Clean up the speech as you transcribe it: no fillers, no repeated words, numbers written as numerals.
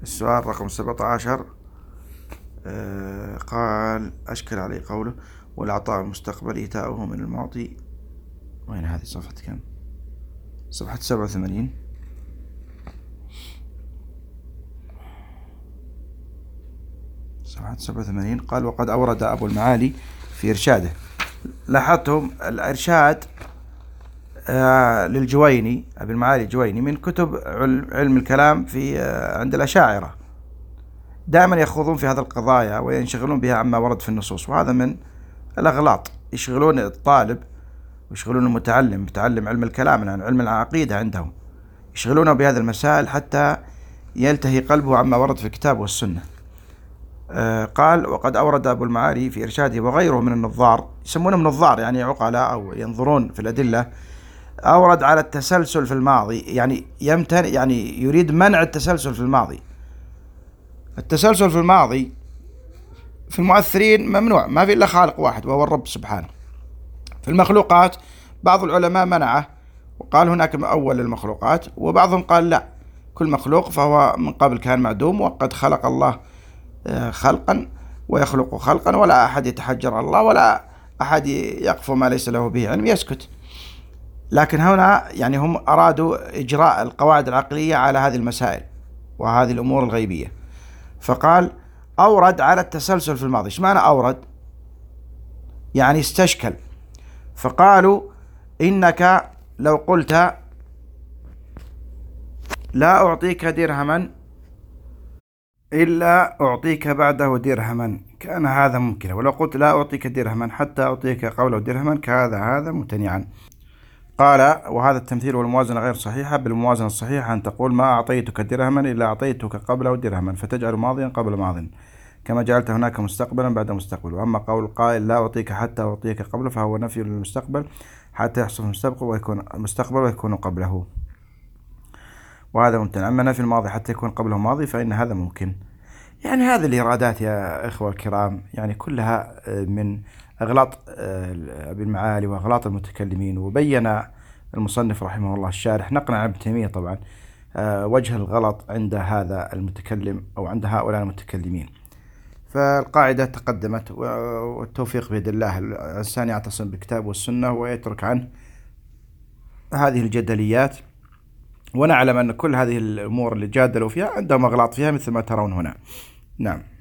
السؤال رقم 17. قال أشكل عليه قوله والعطاء المستقبل إيتاؤه من الماضي. وين هذه صفحة كم؟ صفحة 87. صفحة 87. قال وقد أورد أبو المعالي في إرشاده. لاحظتم الإرشاد للجويني، أبي المعالي الجويني، من كتب علم الكلام في عند الأشاعرة. دائما يخوضون في هذه القضايا وينشغلون بها عما ورد في النصوص، وهذا من الأغلاط. يشغلون الطالب ويشغلون المتعلم بتعلم علم الكلام، لأن علم العقيدة عندهم، يشغلونه بهذه المسائل حتى يلتهي قلبه عما ورد في الكتاب والسنة. قال وقد أورد أبو المعالي في إرشاده وغيره من النظار، يسمونهم نظار يعني عقلاء أو ينظرون في الأدلة، أورد على التسلسل في الماضي، يعني يعني يريد منع التسلسل في الماضي. التسلسل في الماضي في المؤثرين ممنوع، ما في إلا خالق واحد وهو الرب سبحانه. في المخلوقات بعض العلماء منعه وقال هناك أول للمخلوقات، وبعضهم قال لا، كل مخلوق فهو من قبل كان معدوم، وقد خلق الله خلقا ويخلق خلقا، ولا أحد يتحجر الله ولا أحد يقف ما ليس له به علم يسكت. لكن هنا يعني هم أرادوا إجراء القواعد العقلية على هذه المسائل وهذه الأمور الغيبية، فقال أورد على التسلسل في الماضي. ايش معنى أورد؟ يعني استشكل. فقالوا إنك لو قلت لا أعطيك درهما إلا أعطيك بعده درهما كان هذا ممكنا، ولو قلت لا أعطيك درهما حتى أعطيك قبله درهما كان هذا ممتنعا. قال وهذا التمثيل والموازنة غير صحيحة، بالموازنة الصحيحة أن تقول ما أعطيتك درهما إلا أعطيتك قبله درهما، فتجعل ماضيا قبل ماض كما جعلت هناك مستقبلا بعد مستقبل. وأما قول القائل لا أعطيك حتى أعطيك قبله فهو نفي للمستقبل حتى يحصل المستقبل ويكون قبله، وهذا ممتنع. أما نفي الماضي حتى يكون قبله ماضي فإن هذا ممكن. يعني هذه الإرادات يا إخوة الكرام يعني كلها من أغلاط أبي المعالي وأغلاط المتكلمين. وبين المصنف رحمه الله الشارح نقلا عن ابن تيمية طبعا وجه الغلط عند هذا المتكلم أو عند هؤلاء المتكلمين. فالقاعدة تقدمت، والتوفيق بيد الله. الإنسان يعتصم بالكتاب والسنة ويترك عنه هذه الجدليات، ونعلم أن كل هذه الأمور اللي جادلوا فيها عندهم أغلاط فيها مثل ما ترون هنا. نعم.